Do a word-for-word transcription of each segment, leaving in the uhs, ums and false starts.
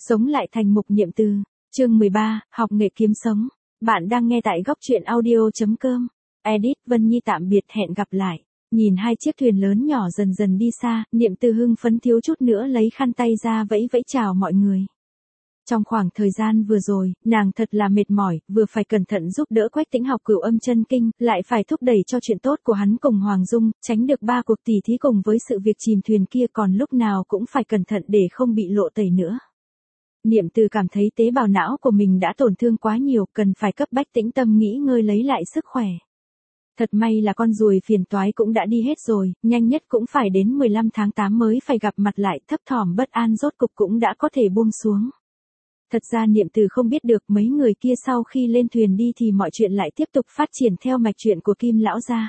Sống lại thành mục niệm từ. Chương mười ba, học nghệ kiếm sống. Bạn đang nghe tại góc truyện audio.com. Edit Vân Nhi tạm biệt, hẹn gặp lại. Nhìn hai chiếc thuyền lớn nhỏ dần dần đi xa, Niệm Từ hưng phấn thiếu chút nữa lấy khăn tay ra vẫy vẫy chào mọi người. Trong khoảng thời gian vừa rồi, nàng thật là mệt mỏi, vừa phải cẩn thận giúp đỡ Quách Tĩnh học Cửu Âm Chân Kinh, lại phải thúc đẩy cho chuyện tốt của hắn cùng Hoàng Dung, tránh được ba cuộc tỉ thí cùng với sự việc chìm thuyền kia, còn lúc nào cũng phải cẩn thận để không bị lộ tẩy nữa. Niệm Từ cảm thấy tế bào não của mình đã tổn thương quá nhiều, cần phải cấp bách tĩnh tâm nghỉ ngơi lấy lại sức khỏe. Thật may là con ruồi phiền toái cũng đã đi hết rồi, nhanh nhất cũng phải đến mười lăm tháng tám mới phải gặp mặt lại, thấp thỏm bất an rốt cục cũng đã có thể buông xuống. Thật ra Niệm Từ không biết được mấy người kia sau khi lên thuyền đi thì mọi chuyện lại tiếp tục phát triển theo mạch truyện của Kim lão gia.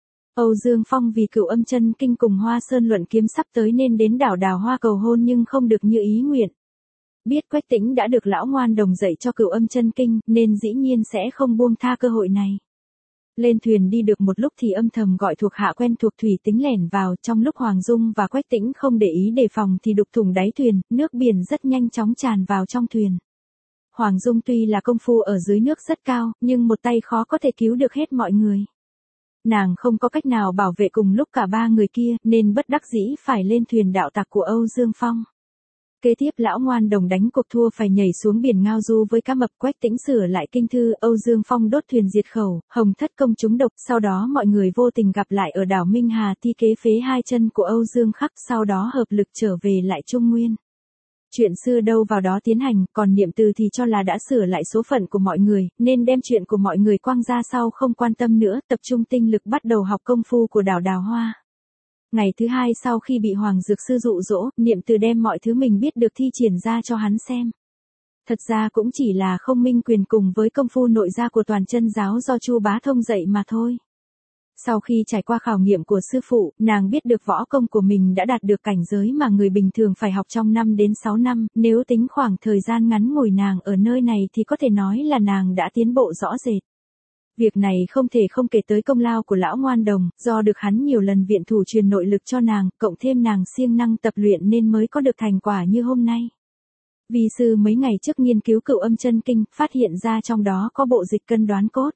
Âu Dương Phong vì Cửu Âm Chân Kinh cùng Hoa Sơn luận kiếm sắp tới nên đến đảo Đào Hoa cầu hôn nhưng không được như ý nguyện. Biết Quách Tĩnh đã được lão ngoan đồng dạy cho Cửu Âm Chân Kinh nên dĩ nhiên sẽ không buông tha cơ hội này. Lên thuyền đi được một lúc thì âm thầm gọi thuộc hạ quen thuộc thủy tính lẻn vào, trong lúc Hoàng Dung và Quách Tĩnh không để ý đề phòng thì đục thủng đáy thuyền, nước biển rất nhanh chóng tràn vào trong thuyền. Hoàng Dung tuy là công phu ở dưới nước rất cao, nhưng một tay khó có thể cứu được hết mọi người. Nàng không có cách nào bảo vệ cùng lúc cả ba người kia, nên bất đắc dĩ phải lên thuyền đạo tặc của Âu Dương Phong. Kế tiếp lão ngoan đồng đánh cuộc thua phải nhảy xuống biển ngao du với cá mập, Quách Tĩnh sửa lại kinh thư, Âu Dương Phong đốt thuyền diệt khẩu, Hồng Thất công trúng độc, sau đó mọi người vô tình gặp lại ở đảo Minh Hà, thi kế phế hai chân của Âu Dương Khắc, sau đó hợp lực trở về lại Trung Nguyên. Chuyện xưa đâu vào đó tiến hành, còn Niệm Từ thì cho là đã sửa lại số phận của mọi người, nên đem chuyện của mọi người quăng ra sau không quan tâm nữa, tập trung tinh lực bắt đầu học công phu của đảo Đào Hoa. Ngày thứ hai sau khi bị Hoàng Dược Sư dụ dỗ, Niệm Từ đem mọi thứ mình biết được thi triển ra cho hắn xem. Thật ra cũng chỉ là không minh quyền cùng với công phu nội gia của Toàn Chân giáo do Chu Bá Thông dạy mà thôi. Sau khi trải qua khảo nghiệm của sư phụ, nàng biết được võ công của mình đã đạt được cảnh giới mà người bình thường phải học trong năm đến sáu năm, nếu tính khoảng thời gian ngắn ngủi nàng ở nơi này thì có thể nói là nàng đã tiến bộ rõ rệt. Việc này không thể không kể tới công lao của lão ngoan đồng, do được hắn nhiều lần viện thủ truyền nội lực cho nàng, cộng thêm nàng siêng năng tập luyện nên mới có được thành quả như hôm nay. Vi sư mấy ngày trước nghiên cứu Cửu Âm Chân Kinh, phát hiện ra trong đó có bộ dịch cân đoán cốt.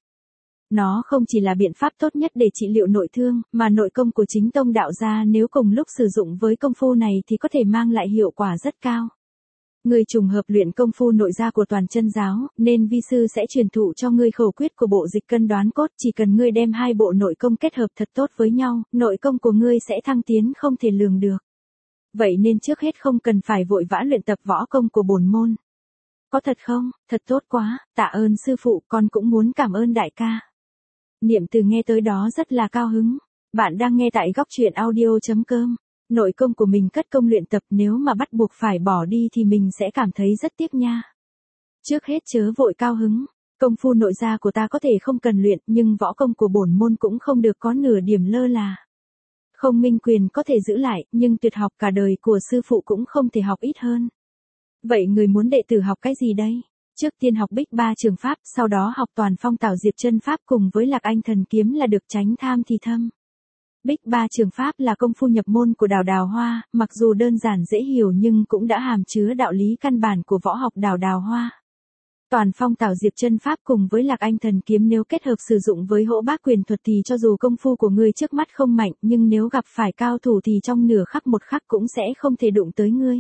Nó không chỉ là biện pháp tốt nhất để trị liệu nội thương, mà nội công của chính tông đạo gia nếu cùng lúc sử dụng với công phu này thì có thể mang lại hiệu quả rất cao. Ngươi trùng hợp luyện công phu nội gia của Toàn Chân giáo, nên vi sư sẽ truyền thụ cho ngươi khẩu quyết của bộ dịch cân đoán cốt, chỉ cần ngươi đem hai bộ nội công kết hợp thật tốt với nhau, nội công của ngươi sẽ thăng tiến không thể lường được. Vậy nên trước hết không cần phải vội vã luyện tập võ công của bổn môn. Có thật không? Thật tốt quá, tạ ơn sư phụ, con cũng muốn cảm ơn đại ca. Niệm Từ nghe tới đó rất là cao hứng. Bạn đang nghe tại góc truyện audio.com. Nội công của mình cất công luyện tập, nếu mà bắt buộc phải bỏ đi thì mình sẽ cảm thấy rất tiếc nha. Trước hết chớ vội cao hứng, công phu nội gia của ta có thể không cần luyện, nhưng võ công của bổn môn cũng không được có nửa điểm lơ là. Không minh quyền có thể giữ lại, nhưng tuyệt học cả đời của sư phụ cũng không thể học ít hơn. Vậy người muốn đệ tử học cái gì đây? Trước tiên học Bích Ba Trường Pháp, sau đó học Toàn Phong Tảo Diệp Chân Pháp cùng với Lạc Anh Thần Kiếm là được, tránh tham thì thâm. Bích Ba Trường Pháp là công phu nhập môn của đảo Đào Hoa, mặc dù đơn giản dễ hiểu nhưng cũng đã hàm chứa đạo lý căn bản của võ học đảo Đào Hoa. Toàn Phong Tảo Diệp Chân Pháp cùng với Lạc Anh Thần Kiếm nếu kết hợp sử dụng với Hỗ Bác Quyền thuật thì cho dù công phu của ngươi trước mắt không mạnh, nhưng nếu gặp phải cao thủ thì trong nửa khắc một khắc cũng sẽ không thể đụng tới ngươi.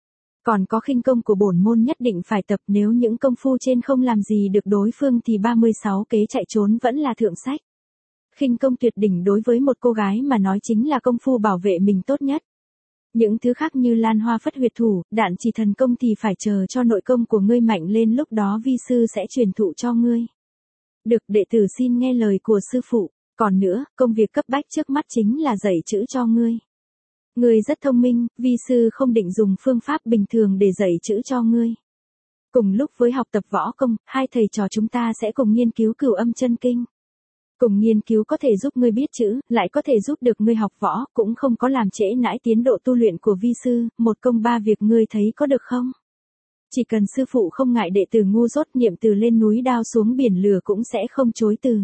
Còn có khinh công của bổn môn nhất định phải tập, nếu những công phu trên không làm gì được đối phương thì ba mươi sáu kế chạy trốn vẫn là thượng sách. Khinh công tuyệt đỉnh đối với một cô gái mà nói chính là công phu bảo vệ mình tốt nhất. Những thứ khác như Lan Hoa Phất Huyệt Thủ, Đạn Chỉ Thần Công thì phải chờ cho nội công của ngươi mạnh lên, lúc đó vi sư sẽ truyền thụ cho ngươi. Được, đệ tử xin nghe lời của sư phụ. Còn nữa, công việc cấp bách trước mắt chính là dạy chữ cho ngươi. Ngươi rất thông minh, vi sư không định dùng phương pháp bình thường để dạy chữ cho ngươi. Cùng lúc với học tập võ công, hai thầy trò chúng ta sẽ cùng nghiên cứu Cửu Âm Chân Kinh. Cùng nghiên cứu có thể giúp ngươi biết chữ, lại có thể giúp được ngươi học võ, cũng không có làm trễ nãi tiến độ tu luyện của vi sư, một công ba việc, ngươi thấy có được không? Chỉ cần sư phụ không ngại đệ tử ngu dốt, Niệm Từ lên núi đao xuống biển lửa cũng sẽ không chối từ.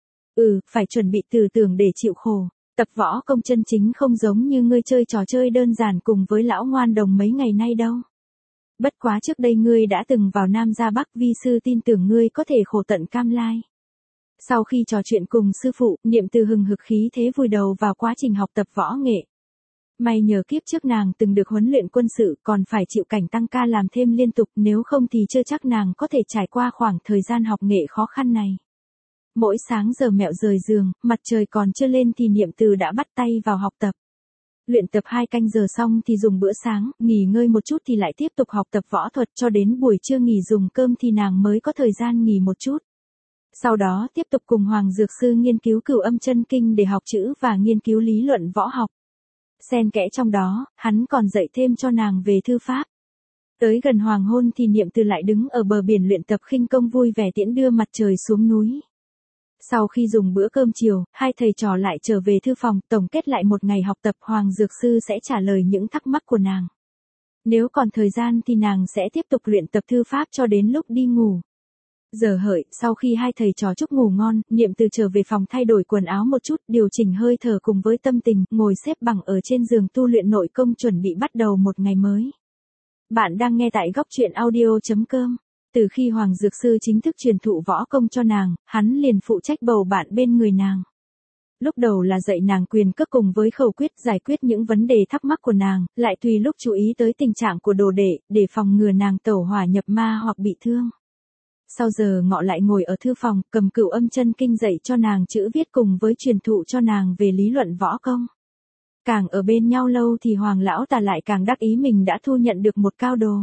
Ừ, phải chuẩn bị tư tưởng để chịu khổ. Tập võ công chân chính không giống như ngươi chơi trò chơi đơn giản cùng với lão ngoan đồng mấy ngày nay đâu. Bất quá trước đây ngươi đã từng vào Nam ra Bắc, vi sư tin tưởng ngươi có thể khổ tận cam lai. Sau khi trò chuyện cùng sư phụ, Niệm Từ hừng hực khí thế vùi đầu vào quá trình học tập võ nghệ. May nhờ kiếp trước nàng từng được huấn luyện quân sự, còn phải chịu cảnh tăng ca làm thêm liên tục, nếu không thì chưa chắc nàng có thể trải qua khoảng thời gian học nghệ khó khăn này. Mỗi sáng giờ mẹo rời giường, mặt trời còn chưa lên thì Niệm Từ đã bắt tay vào học tập. Luyện tập hai canh giờ xong thì dùng bữa sáng, nghỉ ngơi một chút thì lại tiếp tục học tập võ thuật, cho đến buổi trưa nghỉ dùng cơm thì nàng mới có thời gian nghỉ một chút. Sau đó tiếp tục cùng Hoàng Dược Sư nghiên cứu Cửu Âm Chân Kinh để học chữ và nghiên cứu lý luận võ học. Xen kẽ trong đó, hắn còn dạy thêm cho nàng về thư pháp. Tới gần hoàng hôn thì Niệm Từ lại đứng ở bờ biển luyện tập khinh công vui vẻ tiễn đưa mặt trời xuống núi. Sau khi dùng bữa cơm chiều, hai thầy trò lại trở về thư phòng, tổng kết lại một ngày học tập. Hoàng Dược Sư sẽ trả lời những thắc mắc của nàng. Nếu còn thời gian thì nàng sẽ tiếp tục luyện tập thư pháp cho đến lúc đi ngủ. Giờ hợi, sau khi hai thầy trò chúc ngủ ngon, Niệm Từ trở về phòng thay đổi quần áo một chút, điều chỉnh hơi thở cùng với tâm tình, ngồi xếp bằng ở trên giường tu luyện nội công chuẩn bị bắt đầu một ngày mới. Bạn đang nghe tại góc truyện audio chấm com. Từ khi Hoàng Dược Sư chính thức truyền thụ võ công cho nàng, hắn liền phụ trách bầu bạn bên người nàng. Lúc đầu là dạy nàng quyền cước cùng với khẩu quyết, giải quyết những vấn đề thắc mắc của nàng, lại tùy lúc chú ý tới tình trạng của đồ đệ, để phòng ngừa nàng tẩu hỏa nhập ma hoặc bị thương. Sau giờ ngọ lại ngồi ở thư phòng, cầm Cửu Âm Chân Kinh dạy cho nàng chữ viết cùng với truyền thụ cho nàng về lý luận võ công. Càng ở bên nhau lâu thì Hoàng lão ta lại càng đắc ý mình đã thu nhận được một cao đồ.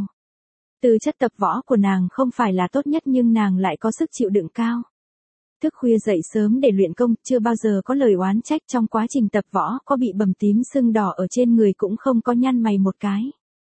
Tư chất tập võ của nàng không phải là tốt nhất nhưng nàng lại có sức chịu đựng cao. Thức khuya dậy sớm để luyện công, chưa bao giờ có lời oán trách trong quá trình tập võ, có bị bầm tím sưng đỏ ở trên người cũng không có nhăn mày một cái.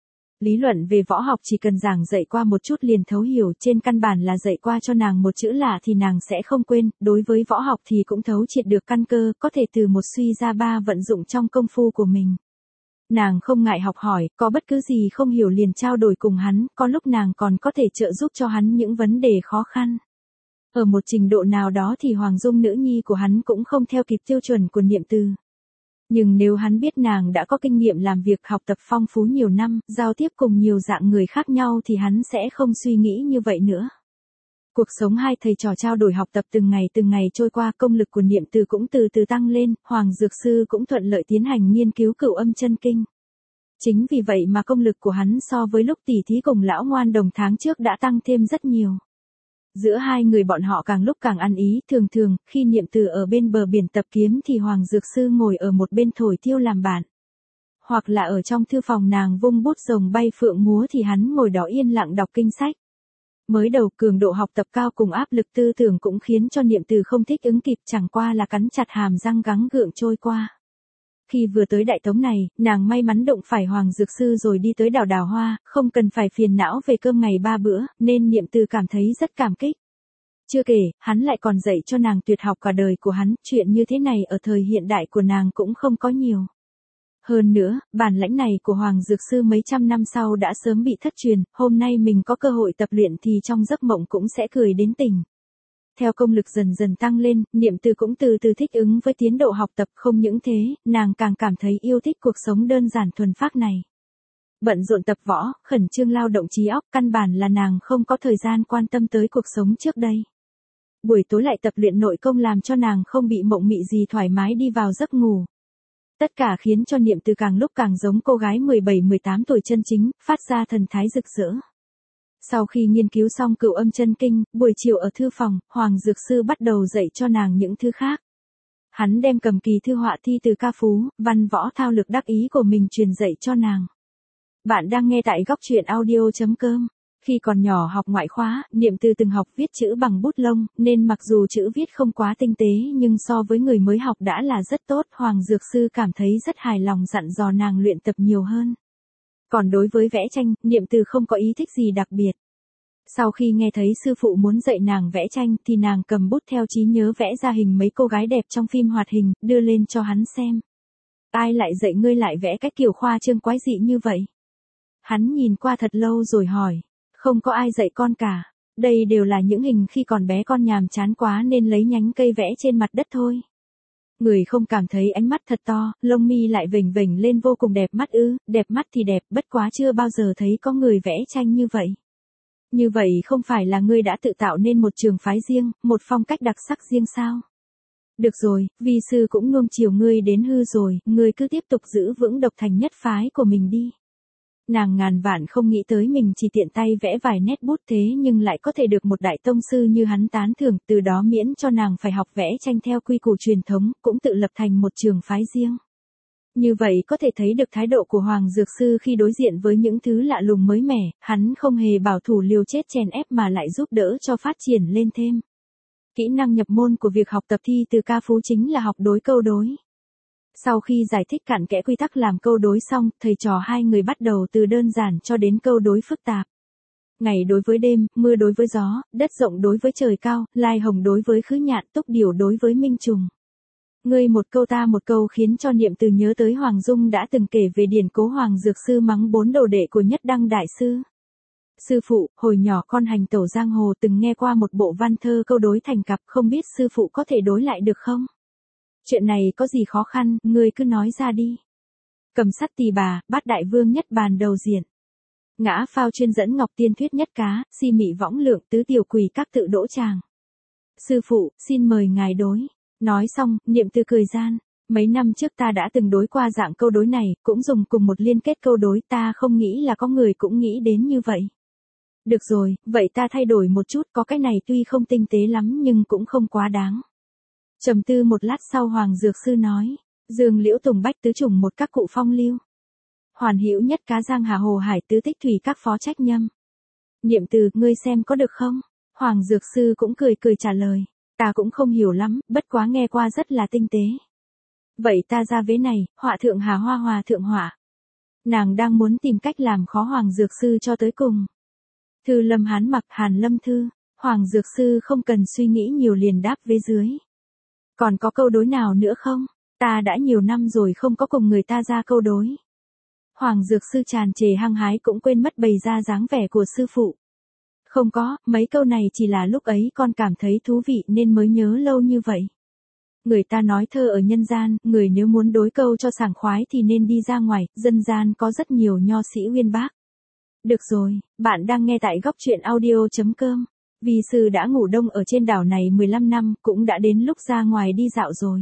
Lý luận về võ học chỉ cần giảng dạy qua một chút liền thấu hiểu, trên căn bản là dạy qua cho nàng một chữ lạ thì nàng sẽ không quên, đối với võ học thì cũng thấu triệt được căn cơ, có thể từ một suy ra ba vận dụng trong công phu của mình. Nàng không ngại học hỏi, có bất cứ gì không hiểu liền trao đổi cùng hắn, có lúc nàng còn có thể trợ giúp cho hắn những vấn đề khó khăn. Ở một trình độ nào đó thì Hoàng Dung nữ nhi của hắn cũng không theo kịp tiêu chuẩn của Niệm Từ. Nhưng nếu hắn biết nàng đã có kinh nghiệm làm việc học tập phong phú nhiều năm, giao tiếp cùng nhiều dạng người khác nhau thì hắn sẽ không suy nghĩ như vậy nữa. Cuộc sống hai thầy trò trao đổi học tập từng ngày từng ngày trôi qua, công lực của Niệm Từ cũng từ từ tăng lên, Hoàng Dược Sư cũng thuận lợi tiến hành nghiên cứu Cửu Âm Chân Kinh. Chính vì vậy mà công lực của hắn so với lúc tỉ thí cùng lão ngoan đồng tháng trước đã tăng thêm rất nhiều. Giữa hai người bọn họ càng lúc càng ăn ý, thường thường, khi Niệm Từ ở bên bờ biển tập kiếm thì Hoàng Dược Sư ngồi ở một bên thổi tiêu làm bạn. Hoặc là ở trong thư phòng nàng vung bút rồng bay phượng múa thì hắn ngồi đó yên lặng đọc kinh sách. Mới đầu cường độ học tập cao cùng áp lực tư tưởng cũng khiến cho Niệm Từ không thích ứng kịp, chẳng qua là cắn chặt hàm răng gắng gượng trôi qua. Khi vừa tới Đại Tống này, nàng may mắn đụng phải Hoàng Dược Sư rồi đi tới đảo Đào Hoa, không cần phải phiền não về cơm ngày ba bữa, nên Niệm Từ cảm thấy rất cảm kích. Chưa kể, hắn lại còn dạy cho nàng tuyệt học cả đời của hắn, chuyện như thế này ở thời hiện đại của nàng cũng không có nhiều. Hơn nữa, bản lãnh này của Hoàng Dược Sư mấy trăm năm sau đã sớm bị thất truyền, hôm nay mình có cơ hội tập luyện thì trong giấc mộng cũng sẽ cười đến tỉnh. Theo công lực dần dần tăng lên, Niệm Từ cũng từ từ thích ứng với tiến độ học tập, không những thế, nàng càng cảm thấy yêu thích cuộc sống đơn giản thuần phác này. Bận rộn tập võ, khẩn trương lao động trí óc, căn bản là nàng không có thời gian quan tâm tới cuộc sống trước đây. Buổi tối lại tập luyện nội công làm cho nàng không bị mộng mị gì, thoải mái đi vào giấc ngủ. Tất cả khiến cho Niệm Từ càng lúc càng giống cô gái mười bảy mười tám tuổi chân chính, phát ra thần thái rực rỡ. Sau khi nghiên cứu xong Cửu Âm Chân Kinh, buổi chiều ở thư phòng, Hoàng Dược Sư bắt đầu dạy cho nàng những thứ khác. Hắn đem cầm kỳ thư họa thi từ ca phú, văn võ thao lược đắc ý của mình truyền dạy cho nàng. Bạn đang nghe tại góc truyện audio chấm com. Khi còn nhỏ học ngoại khóa, Niệm Từ từng học viết chữ bằng bút lông, nên mặc dù chữ viết không quá tinh tế nhưng so với người mới học đã là rất tốt. Hoàng Dược Sư cảm thấy rất hài lòng, dặn dò nàng luyện tập nhiều hơn. Còn đối với vẽ tranh, Niệm Từ không có ý thích gì đặc biệt. Sau khi nghe thấy sư phụ muốn dạy nàng vẽ tranh thì nàng cầm bút theo trí nhớ vẽ ra hình mấy cô gái đẹp trong phim hoạt hình, đưa lên cho hắn xem. Ai lại dạy ngươi lại vẽ cách kiểu khoa trương quái dị như vậy? Hắn nhìn qua thật lâu rồi hỏi. Không có ai dạy con cả. Đây đều là những hình khi còn bé con nhàm chán quá nên lấy nhánh cây vẽ trên mặt đất thôi. Người không cảm thấy ánh mắt thật to, lông mi lại vểnh vểnh lên vô cùng đẹp mắt ư, đẹp mắt thì đẹp, bất quá chưa bao giờ thấy có người vẽ tranh như vậy. Như vậy không phải là ngươi đã tự tạo nên một trường phái riêng, một phong cách đặc sắc riêng sao? Được rồi, vi sư cũng nuông chiều ngươi đến hư rồi, ngươi cứ tiếp tục giữ vững độc thành nhất phái của mình đi. Nàng ngàn vạn không nghĩ tới mình chỉ tiện tay vẽ vài nét bút thế nhưng lại có thể được một đại tông sư như hắn tán thưởng, từ đó miễn cho nàng phải học vẽ tranh theo quy củ truyền thống, cũng tự lập thành một trường phái riêng. Như vậy có thể thấy được thái độ của Hoàng Dược Sư khi đối diện với những thứ lạ lùng mới mẻ, hắn không hề bảo thủ liều chết chèn ép mà lại giúp đỡ cho phát triển lên thêm. Kỹ năng nhập môn của việc học tập thi từ ca phú chính là học đối câu đối. Sau khi giải thích cặn kẽ quy tắc làm câu đối xong, thầy trò hai người bắt đầu từ đơn giản cho đến câu đối phức tạp. Ngày đối với đêm, mưa đối với gió, đất rộng đối với trời cao, lai hồng đối với khứ nhạn, túc điểu đối với minh trùng. Ngươi một câu ta một câu khiến cho Niệm Từ nhớ tới Hoàng Dung đã từng kể về điển cố Hoàng Dược Sư mắng bốn đồ đệ của Nhất Đăng Đại Sư. Sư phụ, hồi nhỏ con hành tẩu giang hồ từng nghe qua một bộ văn thơ câu đối thành cặp, không biết sư phụ có thể đối lại được không? Chuyện này có gì khó khăn, ngươi cứ nói ra đi. Cầm sắt tỳ bà, bát đại vương nhất bàn đầu diện. Ngã phao chuyên dẫn ngọc tiên thuyết nhất cá, si mị võng lượng tứ tiểu quỳ các tự đỗ tràng. Sư phụ, xin mời ngài đối. Nói xong, Niệm Từ cười gian. Mấy năm trước ta đã từng đối qua dạng câu đối này, cũng dùng cùng một liên kết câu đối, ta không nghĩ là có người cũng nghĩ đến như vậy. Được rồi, vậy ta thay đổi một chút, có cái này tuy không tinh tế lắm nhưng cũng không quá đáng. Trầm tư một lát sau Hoàng Dược Sư nói, Dương Liễu Tùng Bách tứ trùng một các cụ phong lưu. Hoàn hữu nhất cá giang hà hồ hải tứ tích thủy các phó trách nhâm. Niệm Từ, ngươi xem có được không? Hoàng Dược Sư cũng cười cười trả lời, ta cũng không hiểu lắm, bất quá nghe qua rất là tinh tế. Vậy ta ra vế này, họa thượng hà hoa hòa thượng họa. Nàng đang muốn tìm cách làm khó Hoàng Dược Sư cho tới cùng. Thư Lâm Hán mặc Hàn Lâm Thư, Hoàng Dược Sư không cần suy nghĩ nhiều liền đáp vế dưới. Còn có câu đối nào nữa không? Ta đã nhiều năm rồi không có cùng người ta ra câu đối. Hoàng Dược Sư tràn trề hăng hái cũng quên mất bày ra dáng vẻ của sư phụ. Không có, mấy câu này chỉ là lúc ấy con cảm thấy thú vị nên mới nhớ lâu như vậy. Người ta nói thơ ở nhân gian, người nếu muốn đối câu cho sảng khoái thì nên đi ra ngoài, dân gian có rất nhiều nho sĩ uyên bác. Được rồi, bạn đang nghe tại góc truyện audio chấm com. Vi sư đã ngủ đông ở trên đảo này mười lăm năm, cũng đã đến lúc ra ngoài đi dạo rồi.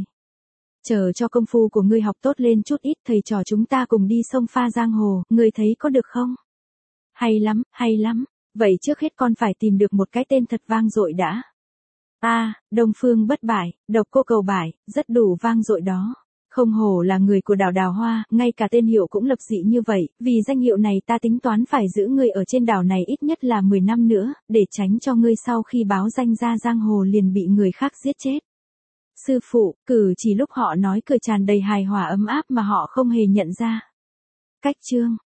Chờ cho công phu của ngươi học tốt lên chút ít, thầy trò chúng ta cùng đi sông pha giang hồ, ngươi thấy có được không? Hay lắm, hay lắm. Vậy trước hết con phải tìm được một cái tên thật vang dội đã. A, à, Đông Phương Bất Bại, Độc Cô Cầu Bại, rất đủ vang dội đó. Không hổ là người của đảo Đào Hoa, ngay cả tên hiệu cũng lập dị như vậy, vì danh hiệu này ta tính toán phải giữ ngươi ở trên đảo này ít nhất là mười năm nữa, để tránh cho ngươi sau khi báo danh ra giang hồ liền bị người khác giết chết. Sư phụ, cử chỉ lúc họ nói cười tràn đầy hài hòa ấm áp mà họ không hề nhận ra. Cách chương